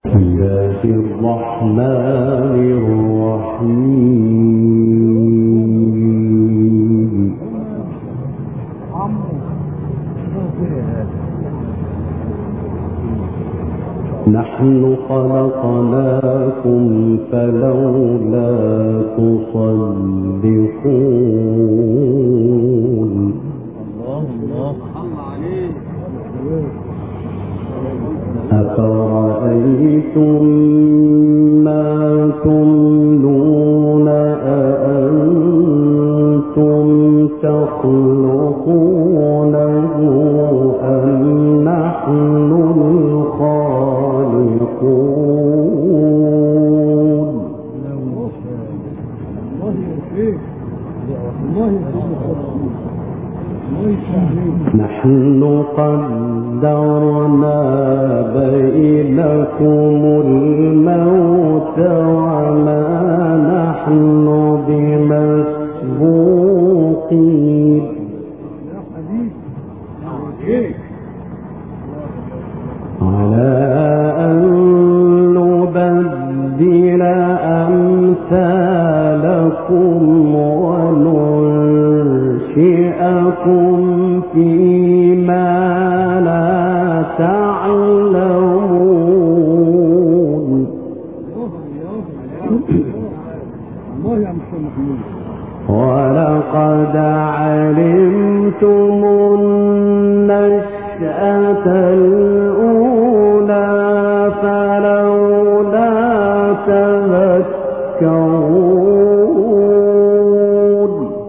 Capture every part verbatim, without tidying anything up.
بسم الله الرحمن الرحيم. نحن خلقناكم فلولا تصدقون. أفرأيتم ما تمنون أأنتم تخلقونه أم نحن الخالقون؟ نحن قدرنا بينكم الموت وما نحن بمسبوقين على أن نبدل أمثالكم وننشئكم فيما لا تعلمون. ولقد علمتم النشأة الأولى فلولا تذكرون.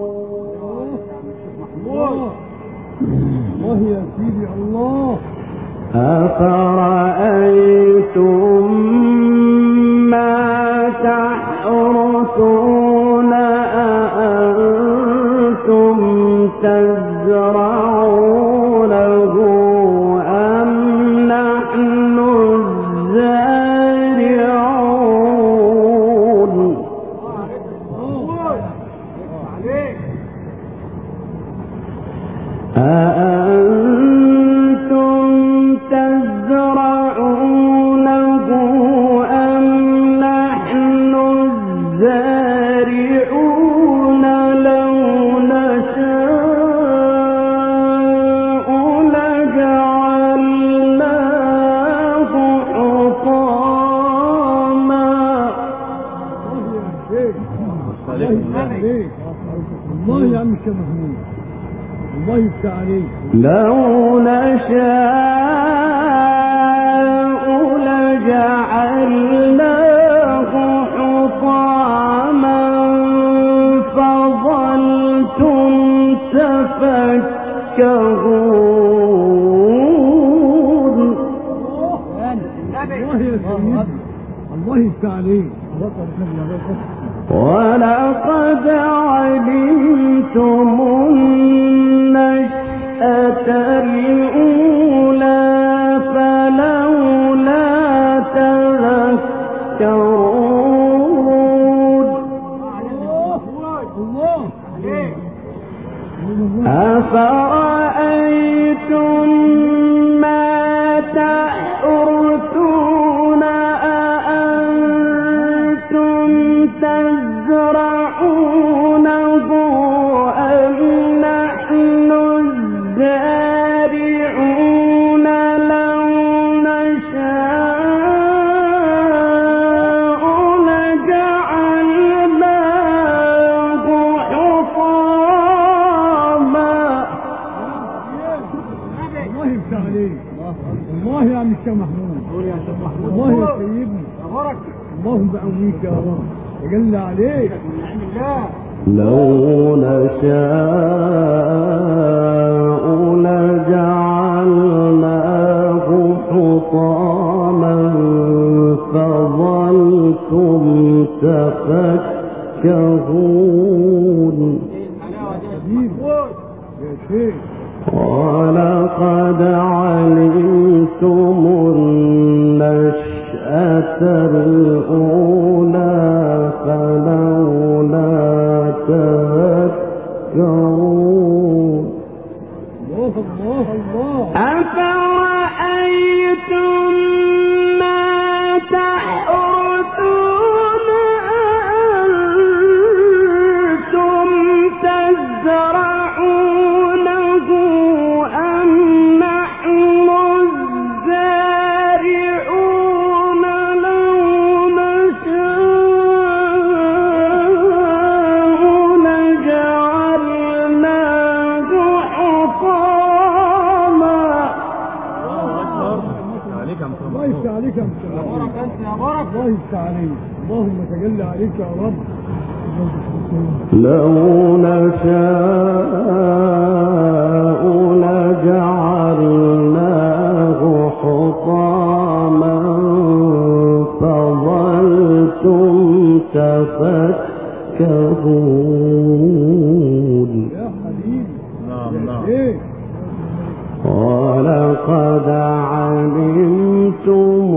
أفرأيتم ما تحرثون أأنتم تزرعونه أم نحن الزارعون؟ أأنتم تزرعونه أم نحن الزارعون؟ لو نشاء لجعلناه حطاما. الله يا عم الشيخ محمود، الله يفتح عليك. لو نشاء لجعلناه حطاما فظلتم تفكهون. الله يفتح عليك. ولقد علمتم النشأة الأولى فلولا تذكرون. أفرأيتم ما تحرثون أأنتم تزرعونه أم نحن الزارعون؟ لو نشاء لجعلناه حطاما. الله يفتح عليك. الله يا عم الشيخ محمود، الله يا سيدنا، اللهم بقويك يا رب وجل عليك. لو نشاء لجعلناه حطاما فظلتم تفكهون. ولقد علمتم النشأة الأولى فلولا تذكرون. الله الله. أفرأيتم ما بارك انت يا بارك. الله يفتح عليك، اللهم تجلى عليك يا رب. لو نشاء لجعلناه حطاما فظلتم تفكرون. يا حبيبي نعم نعم. ايه ولقد علمتم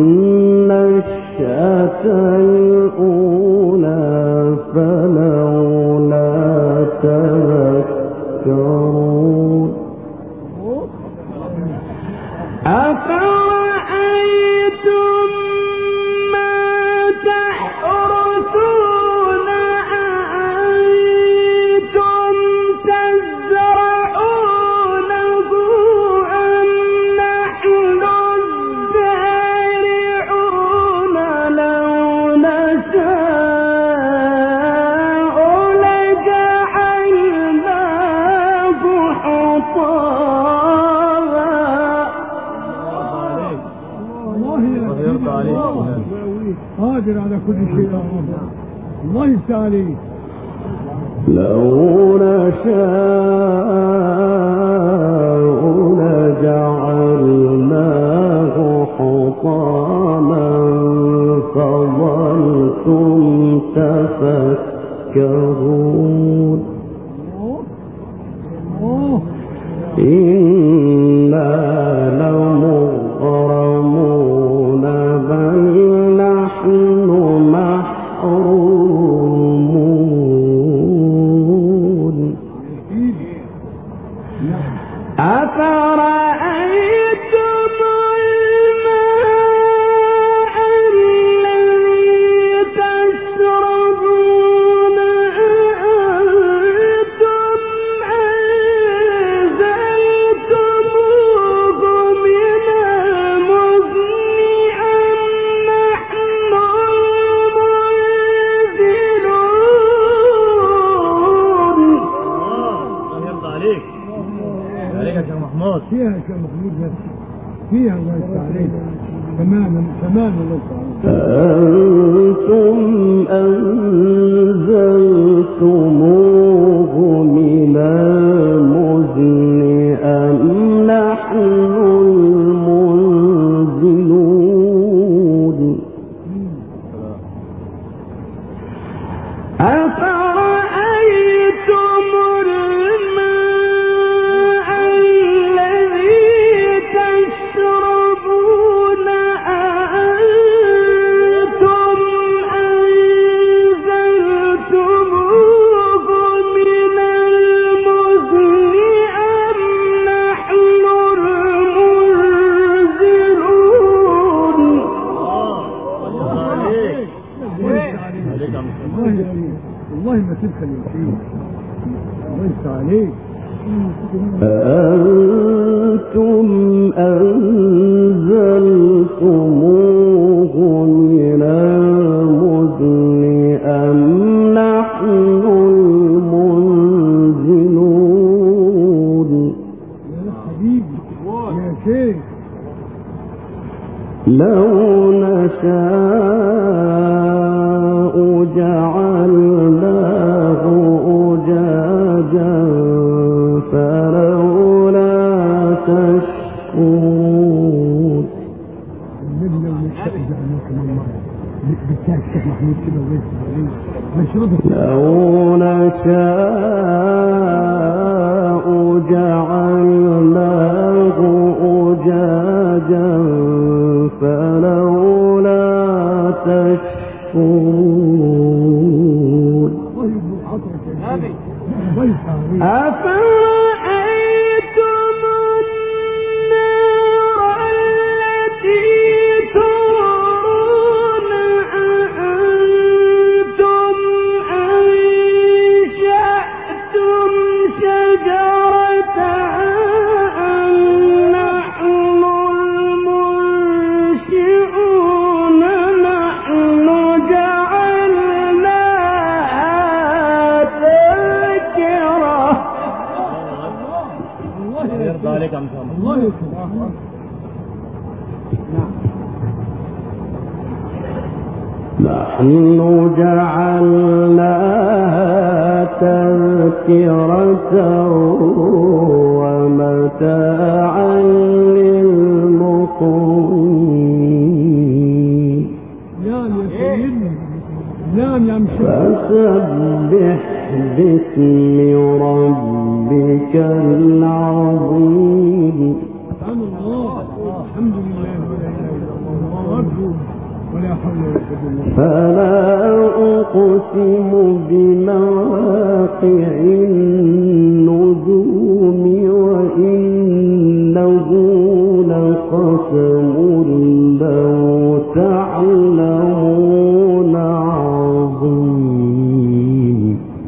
النشأة الأولى فلولا تذكرون. أفرأيتم ما تحرثون أأنتم تزرعونه أم نحن الزارعون لو نشاء لجعلناه حطاما. الله يرضى عليك، قادر على كل شيء يا رب. الله يفتح عليك. لو نشاء لجعلناه حطاما فظلتم تفكرون. الله إنا لمغرمون بل نحن محرومون. أفرأيتم الماء الذي تشربون أأنتم أنزلتموه من المزن أم نحن المنزلون. الله يرضى عليك. عليك يا شيخ محمود. فيها يا شيخ محمود نفسي فيها. الله يفتح عليك تماما تماما. الله يفتح أأنتم أنزلتموه من المزن أم نحن المنزلون. أفرأيتم الماء الذي تشربون أأنتم أنزلتموه من المزن أم نحن المنزلون. الله عليك. عليك يا محمود. والله ما تدخل الشيء. الله يفتح عليك. أأنتم أنزلتموه من المزن أم نحن المنزلون. يا حبيبي يا شيخ. لو نشاء جعلناه أجاجا فلولا تشكرون. النبي لو نشاء جعلناه كمان مرة بالتالي الشيخ محمود كده الله يفتح عليك مشربه. لو نشاء جعلناه أجاجا فلولا تشكرون. الله يبارك عطرك يا نبي. الله يفتح عليك. أفرأيتم النار التي تورون أأنتم أنشأتم شجرتها أم نحن المنشئون نحن جعلناها تذكرة. الله يرضى عليك يا محمود. الله يفتح. نحن جعلناها تذكرة ومتاعا للمقوين. نعم يا سيدنا، نعم يا مشايخ. فسبح باسم ربك العظيم. سبحان الله، الحمد لله ولا اله الا الله اكبر ولا حول ولا قوه الا بالله. فلا أقسم بمواقع النجوم وإنه لقسم لو تعلمون عظيم.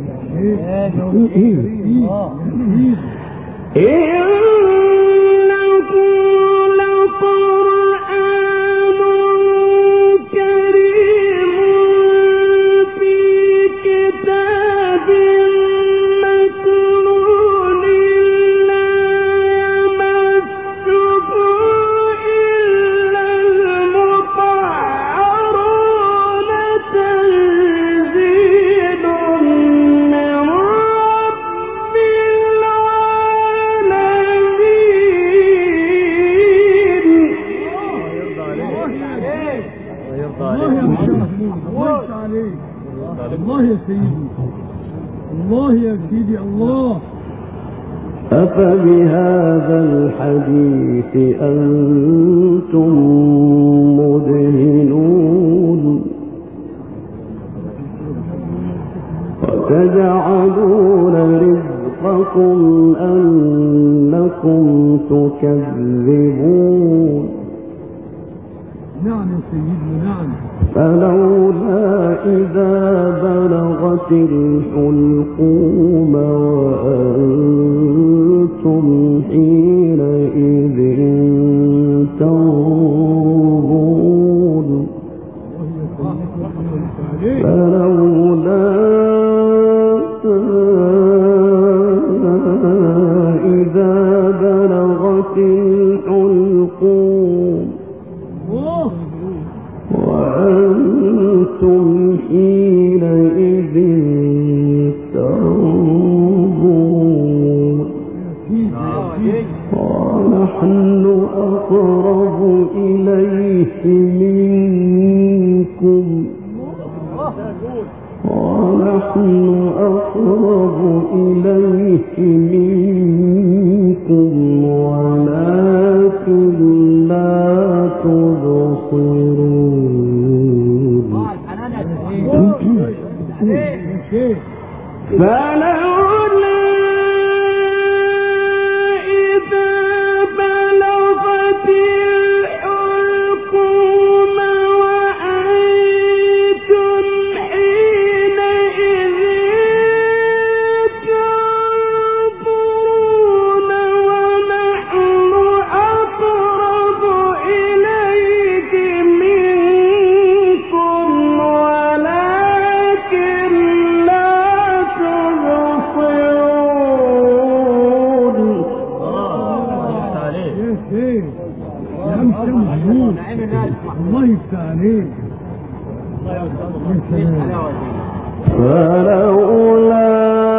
الله يا سيدي، الله يا سيدي، الله. أفبهذا الحديث أنتم مدهنون وتجعلون رزقكم أنكم تكذبون. نعم يا سيدي، نعم. فلولا إذا بلغت الحلقوم وأنتم حينئذ تنظرون. فلولا إذا بلغت الحلقوم وأنتم حينئذ تنظرون. ونحن أقرب إليه منكم ونحن أقرب إليه منكم ولكن لا تبصرون. فلولا إذا بلغت الحلقوم وأنتم حينئذ تنظرون ونحن أقرب إليه منكم ولكن لا تبصرون. الله يفتح عليك. فلولا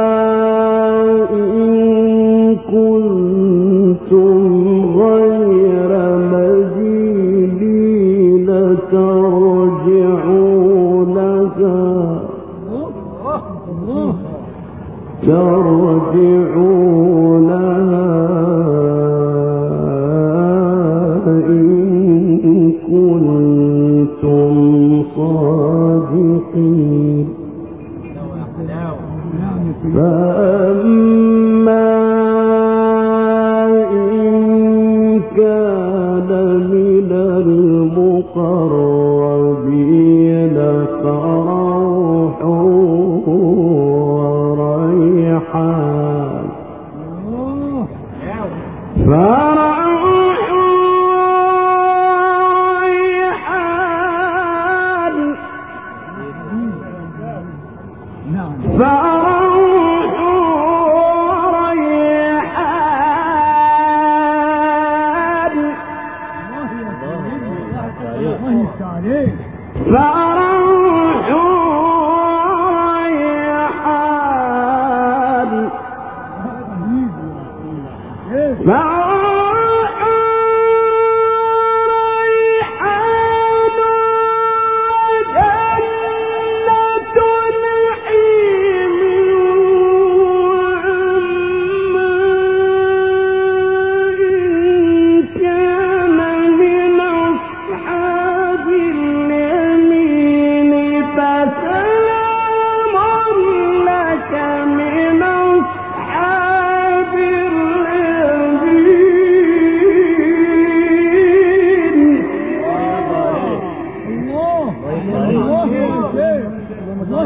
إن كنتم غير مدينين ترجعونها ترجعونها إن كنتم صادقين. فأما إن كان من المقربين فروح وريحان فروح وريحان فروح وريحان فروح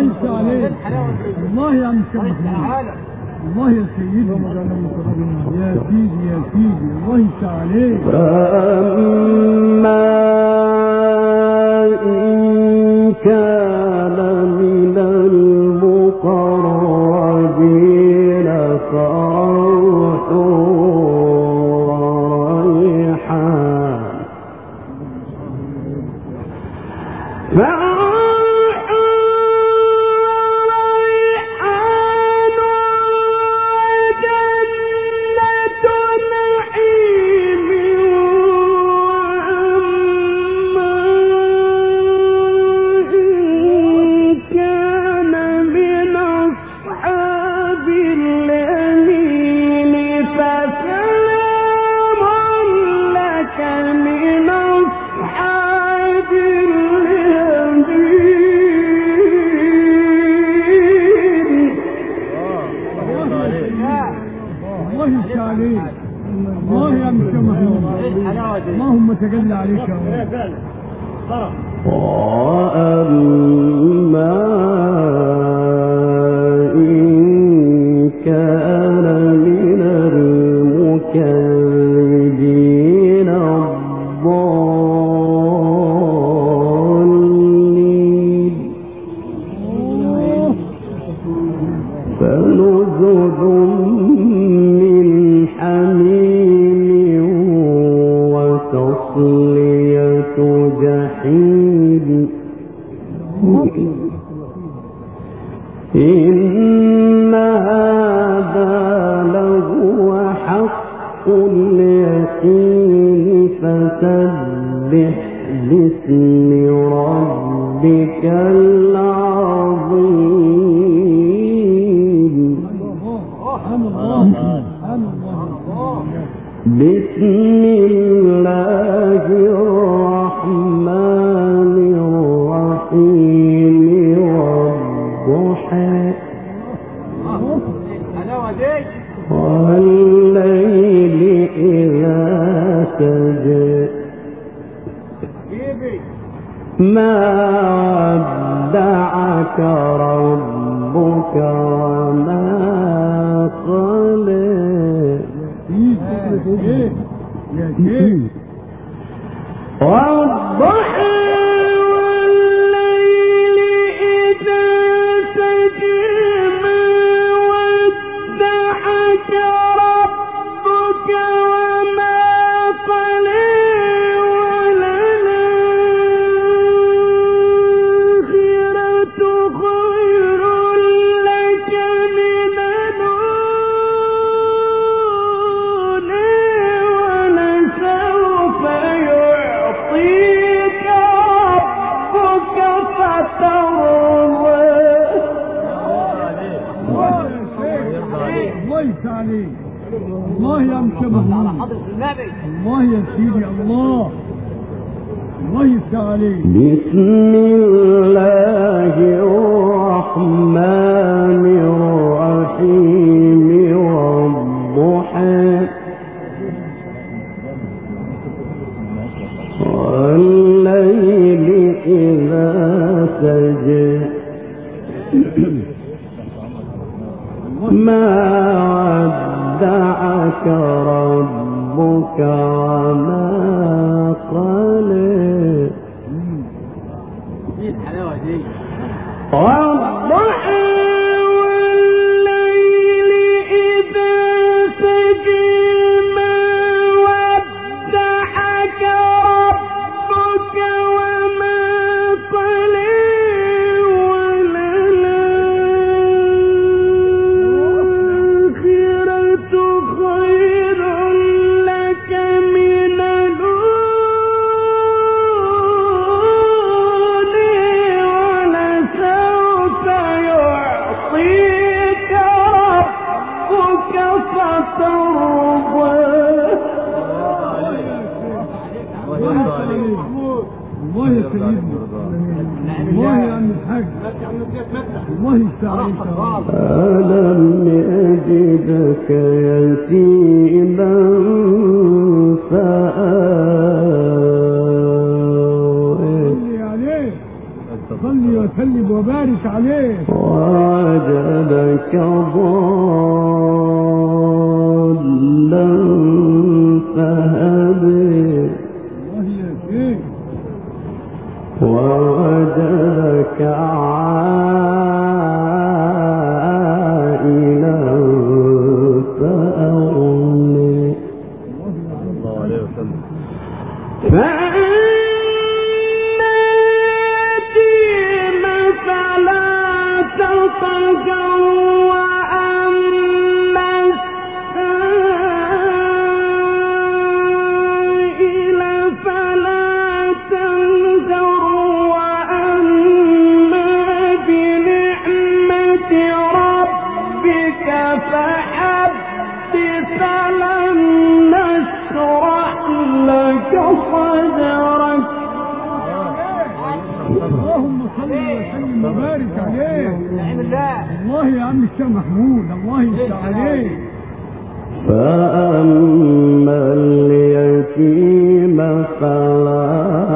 يفتح عليك. الله يا عم الشيخ محمود. الله يا سيدي يا سيدي يا سيدي الله يفتح عليك. فأما إن كان من المقربين فروح وريحان اللهم تجلى عليك يا رب. وأما إن كان من المكذبين الضالين فنزل من حميم وتصلية جحيم إن هذا لهو حق اليقين فسبح باسم ربك العظيم بسم الله الرحمن الرحيم والضحى والليل إذا سجى ما ودعك ربك وما قلى والضحى والليل إذا سجى ما ودعك ربك وما قلى وللآخرة خير لك من الأولى ولسوف يعطيك ربك فترضى. الله يفتح عليك. الله يا عم الشيخ محمود. الله يا سيدي الله الله يفتح عليك. بسم الله الرحمن الرحيم والضحى والليل إذا سجى ما ودعك ربك وما قلى والضحى والليل إذا سجى ما ودعك ربك وما قلى وللآخرة خير لك من الأولى ولسوف يعطيك ربك فترضى. الله يا سيدنا الله يا عم الحاج الله يفتح عليك. ألم يجدك يتيما فآوى صلي وسلم وبارك عليه. ووجدك ضالا فهدي والله يا شيخ. ووجدك عائلا فأغني. الله عليه وسلم. فأما اليتيم فلا تقهر وأما السائل فلا تنهر وأما بنعمة ربك فحدث. ألم نشرح لك صدرك. اللهم صل وسلم وبارك عليه. الله يا عم الشيخ محمود، الله يفتح عليك. فأما اليتيم فلا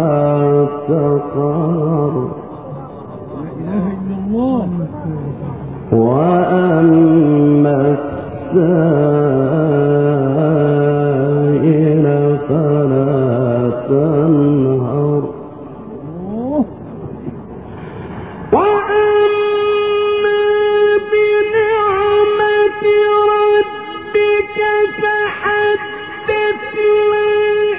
تقهر لا إله إلا الله. وأما السائل فلا تنهر وأما بنعمة ربك فحدث. لا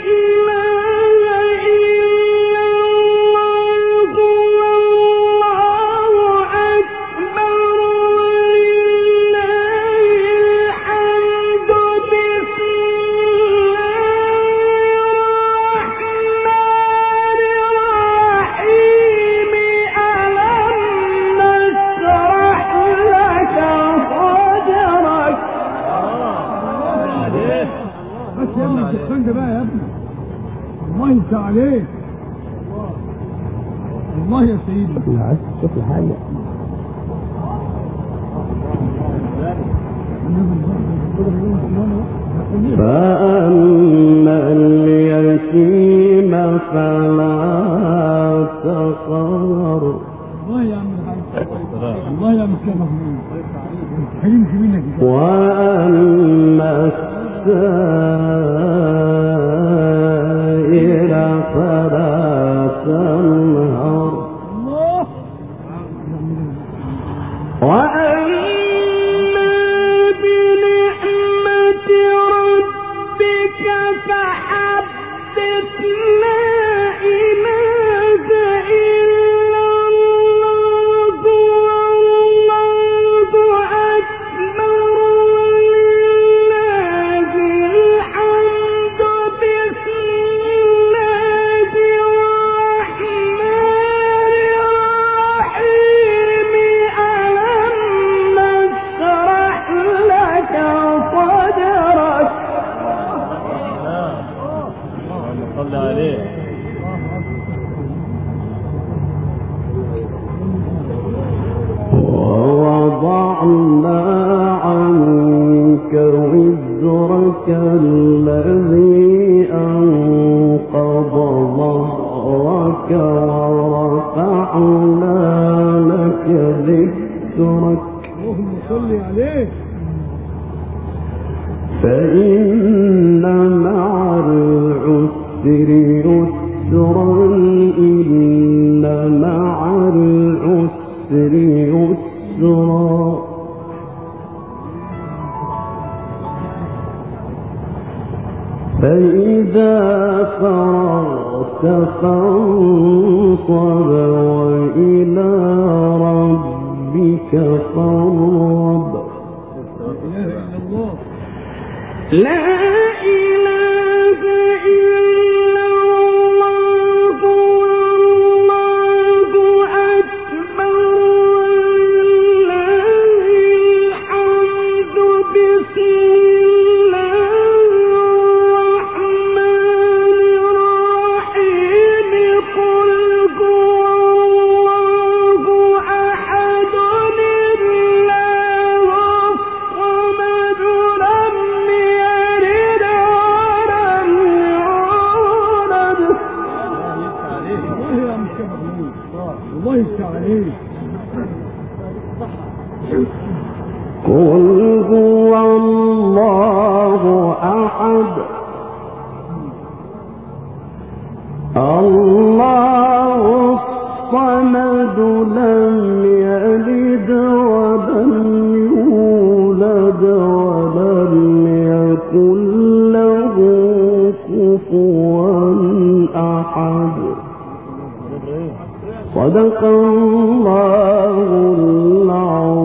إله إلا الله والله أكبر ولله الحمد. بسم الله يفتح عليك. الله يا سيدي. عايز تشوف الحاجة. فأما اليتيم فلا تقهر. الله يا عم الحاج. الله يا عم الشيخ محمود. حلمش منك. وأما السائل فلا تنهر. الله. وأما بنعمة ربك فحدث. لا إله إلا الله والله أكبر ولله الحمد. بسم الله الرحمن الرحيم. ألم نشرح لك صدرك. اللهم صل عليه. ووضعنا عنك وزرك الذي أنقض ظهرك ورفعنا لك ذكرك. اللهم صل عليه. فإن مع العسر يسرا إن مع العسر يسرا. فإذا فرغت فانصب وإلى ربك فارغب. لا إله إلا الله. لا إله إلا الله والله أكبر ولله الحمد. بسم الله الرحمن الرحيم. قل هو الله أحد الله الصمد لم يلد ولم يولد. الله يفتح عليك. قل هو الله أحد الله الصمد لم يلد ولم يولد ولم يكن له كفوا أحد. صدق الله العظيم.